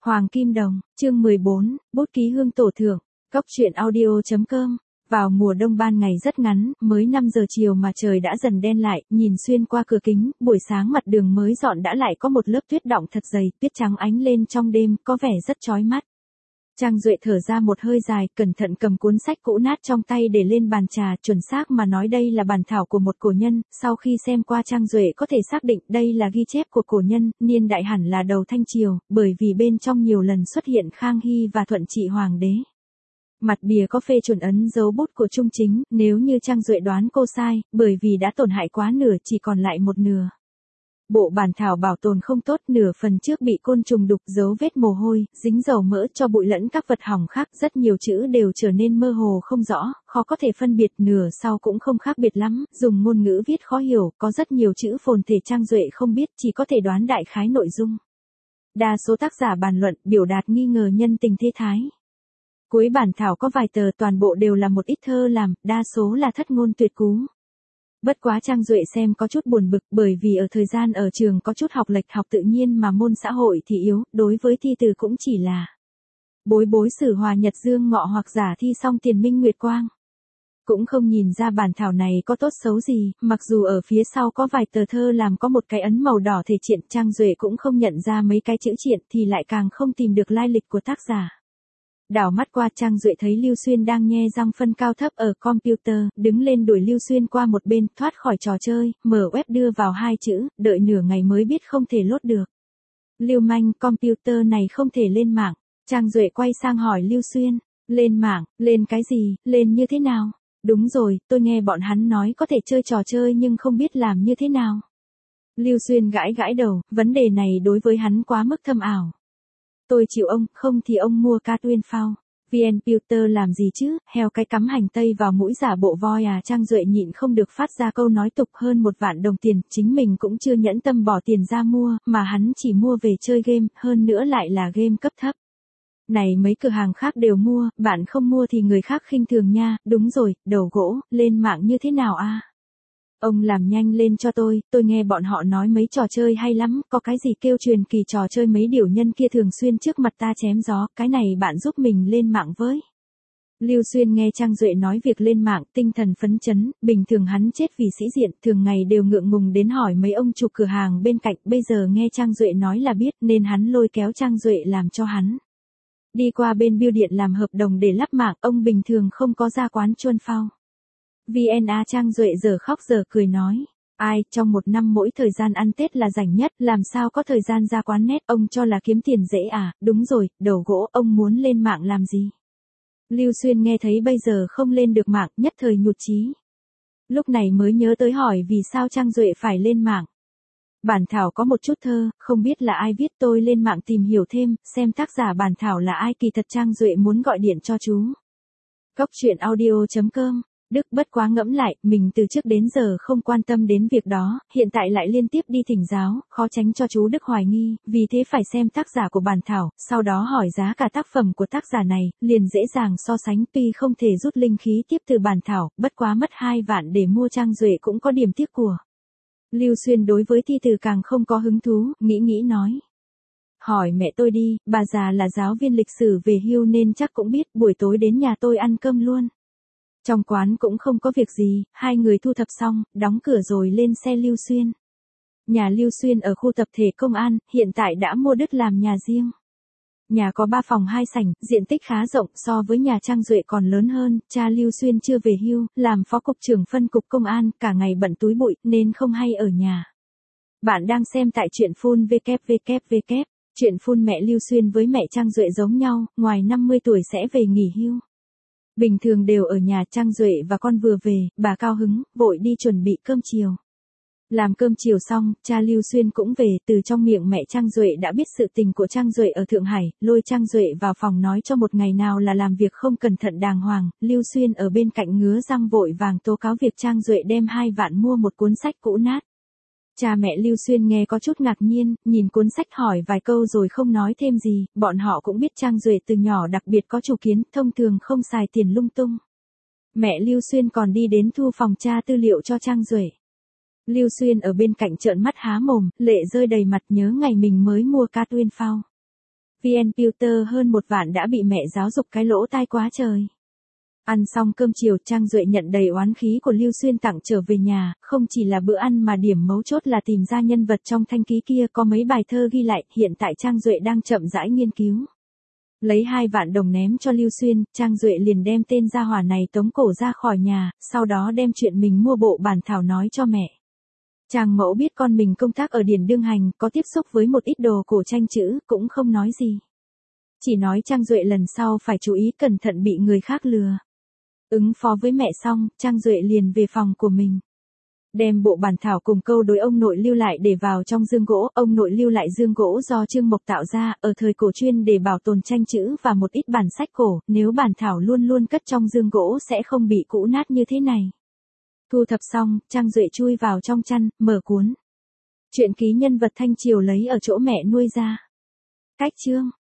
Hoàng Kim Đồng, chương 14, bút ký hương tổ thượng, Cóc truyện audio.com. Vào mùa đông ban ngày rất ngắn, mới 5 giờ chiều mà trời đã dần đen lại, nhìn xuyên qua cửa kính, buổi sáng mặt đường mới dọn đã lại có một lớp tuyết đọng thật dày, tuyết trắng ánh lên trong đêm, có vẻ rất chói mắt. Trang Duệ thở ra một hơi dài, cẩn thận cầm cuốn sách cũ nát trong tay để lên bàn trà, chuẩn xác mà nói đây là bản thảo của một cổ nhân, sau khi xem qua Trang Duệ có thể xác định đây là ghi chép của cổ nhân, niên đại hẳn là đầu Thanh Triều, bởi vì bên trong nhiều lần xuất hiện Khang Hy và Thuận Trị Hoàng đế. Mặt bìa có phê chuẩn ấn dấu bút của Trung Chính, nếu như Trang Duệ đoán cô sai, bởi vì đã tổn hại quá nửa chỉ còn lại một nửa. Bộ bản thảo bảo tồn không tốt, nửa phần trước bị côn trùng đục, dấu vết mồ hôi, dính dầu mỡ cho bụi lẫn các vật hỏng khác, rất nhiều chữ đều trở nên mơ hồ không rõ, khó có thể phân biệt, nửa sau cũng không khác biệt lắm, dùng ngôn ngữ viết khó hiểu, có rất nhiều chữ phồn thể Trang Duệ không biết, chỉ có thể đoán đại khái nội dung. Đa số tác giả bàn luận, biểu đạt nghi ngờ nhân tình thế thái. Cuối bản thảo có vài tờ, toàn bộ đều là một ít thơ làm, đa số là thất ngôn tuyệt cú. Bất quá Trang Duệ xem có chút buồn bực, bởi vì ở thời gian ở trường có chút học lệch, học tự nhiên mà môn xã hội thì yếu, đối với thi từ cũng chỉ là bối sử hòa nhật dương ngọ hoặc giả thi xong tiền minh nguyệt quang. Cũng không nhìn ra bản thảo này có tốt xấu gì, mặc dù ở phía sau có vài tờ thơ làm có một cái ấn màu đỏ thể triện, Trang Duệ cũng không nhận ra mấy cái chữ triện thì lại càng không tìm được lai lịch của tác giả. Đảo mắt qua, Trang Duệ thấy Lưu Xuyên đang nhe răng phân cao thấp ở computer, đứng lên đuổi Lưu Xuyên qua một bên, thoát khỏi trò chơi, mở web đưa vào hai chữ, đợi nửa ngày mới biết không thể lốt được. Lưu manh, computer này không thể lên mạng. Trang Duệ quay sang hỏi Lưu Xuyên, lên mạng, lên cái gì, lên như thế nào? Đúng rồi, tôi nghe bọn hắn nói có thể chơi trò chơi nhưng không biết làm như thế nào. Lưu Xuyên gãi gãi đầu, vấn đề này đối với hắn quá mức thâm ảo. Tôi chịu ông, không thì ông mua Catwin phao. VN Pewter làm gì chứ, heo cái cắm hành tây vào mũi giả bộ voi à. Trang Duệ nhịn không được phát ra câu nói tục, hơn 1 vạn đồng tiền, chính mình cũng chưa nhẫn tâm bỏ tiền ra mua, mà hắn chỉ mua về chơi game, hơn nữa lại là game cấp thấp. Này mấy cửa hàng khác đều mua, bạn không mua thì người khác khinh thường nha. Đúng rồi, đầu gỗ, lên mạng như thế nào a? Ông làm nhanh lên cho tôi nghe bọn họ nói mấy trò chơi hay lắm, có cái gì kêu truyền kỳ trò chơi mấy điểu nhân kia thường xuyên trước mặt ta chém gió, cái này bạn giúp mình lên mạng với. Lưu Xuyên nghe Trang Duệ nói việc lên mạng, tinh thần phấn chấn, bình thường hắn chết vì sĩ diện, thường ngày đều ngượng ngùng đến hỏi mấy ông chủ cửa hàng bên cạnh, bây giờ nghe Trang Duệ nói là biết nên hắn lôi kéo Trang Duệ làm cho hắn. Đi qua bên bưu điện làm hợp đồng để lắp mạng, ông bình thường không có ra quán chuôn phao. VNA. Trang Duệ giờ khóc giờ cười nói, ai, trong một năm mỗi thời gian ăn Tết là rảnh nhất, làm sao có thời gian ra quán net, ông cho là kiếm tiền dễ à, đúng rồi, đầu gỗ, ông muốn lên mạng làm gì? Lưu Xuyên nghe thấy bây giờ không lên được mạng, nhất thời nhụt chí. Lúc này mới nhớ tới hỏi vì sao Trang Duệ phải lên mạng. Bản thảo có một chút thơ, không biết là ai viết, tôi lên mạng tìm hiểu thêm, xem tác giả bản thảo là ai, kỳ thật Trang Duệ muốn gọi điện cho chú. Cóc truyện audio.com. Đức bất quá ngẫm lại, mình từ trước đến giờ không quan tâm đến việc đó, hiện tại lại liên tiếp đi thỉnh giáo, khó tránh cho chú Đức hoài nghi, vì thế phải xem tác giả của bản thảo, sau đó hỏi giá cả tác phẩm của tác giả này, liền dễ dàng so sánh, tuy không thể rút linh khí tiếp từ bản thảo, bất quá mất 2 vạn để mua Trang Duệ cũng có điểm tiếc của. Lưu Xuyên đối với thi từ càng không có hứng thú, nghĩ nói. Hỏi mẹ tôi đi, bà già là giáo viên lịch sử về hưu nên chắc cũng biết, buổi tối đến nhà tôi ăn cơm luôn. Trong quán cũng không có việc gì, hai người thu thập xong, đóng cửa rồi lên xe Lưu Xuyên. Nhà Lưu Xuyên ở khu tập thể công an, hiện tại đã mua đất làm nhà riêng. Nhà có 3 phòng 2 sảnh, diện tích khá rộng, so với nhà Trang Duệ còn lớn hơn, cha Lưu Xuyên chưa về hưu, làm phó cục trưởng phân cục công an, cả ngày bận túi bụi, nên không hay ở nhà. Bạn đang xem tại truyện phun www. Truyện phun mẹ Lưu Xuyên với mẹ Trang Duệ giống nhau, ngoài 50 tuổi sẽ về nghỉ hưu. Bình thường đều ở nhà. Trang Duệ và con vừa về, bà cao hứng, vội đi chuẩn bị cơm chiều. Làm cơm chiều xong, cha Lưu Xuyên cũng về, từ trong miệng mẹ Trang Duệ đã biết sự tình của Trang Duệ ở Thượng Hải, lôi Trang Duệ vào phòng nói cho một ngày nào là làm việc không cẩn thận đàng hoàng, Lưu Xuyên ở bên cạnh ngứa răng vội vàng tố cáo việc Trang Duệ đem 2 vạn mua một cuốn sách cũ nát. Cha mẹ Lưu Xuyên nghe có chút ngạc nhiên, nhìn cuốn sách hỏi vài câu rồi không nói thêm gì, bọn họ cũng biết Trang Duệ từ nhỏ đặc biệt có chủ kiến, thông thường không xài tiền lung tung. Mẹ Lưu Xuyên còn đi đến thu phòng tra tư liệu cho Trang Duệ. Lưu Xuyên ở bên cạnh trợn mắt há mồm, lệ rơi đầy mặt, nhớ ngày mình mới mua Catwin phao. VN Tutor hơn 1 vạn đã bị mẹ giáo dục cái lỗ tai quá trời. Ăn xong cơm chiều, Trang Duệ nhận đầy oán khí của Lưu Xuyên tặng trở về nhà, không chỉ là bữa ăn mà điểm mấu chốt là tìm ra nhân vật trong thanh ký kia có mấy bài thơ ghi lại, hiện tại Trang Duệ đang chậm rãi nghiên cứu. Lấy 2 vạn đồng ném cho Lưu Xuyên, Trang Duệ liền đem tên gia hỏa này tống cổ ra khỏi nhà, sau đó đem chuyện mình mua bộ bản thảo nói cho mẹ. Trang mẫu biết con mình công tác ở Điền Đương Hành, có tiếp xúc với một ít đồ cổ tranh chữ, cũng không nói gì. Chỉ nói Trang Duệ lần sau phải chú ý cẩn thận bị người khác lừa. Ứng phó với mẹ xong, Trang Duệ liền về phòng của mình. Đem bộ bản thảo cùng câu đối ông nội lưu lại để vào trong dương gỗ. Ông nội lưu lại dương gỗ do Trương Mộc tạo ra, ở thời cổ chuyên để bảo tồn tranh chữ và một ít bản sách cổ, nếu bản thảo luôn luôn cất trong dương gỗ sẽ không bị cũ nát như thế này. Thu thập xong, Trang Duệ chui vào trong chăn, mở cuốn. Truyện ký nhân vật Thanh Triều lấy ở chỗ mẹ nuôi ra. Cách chương.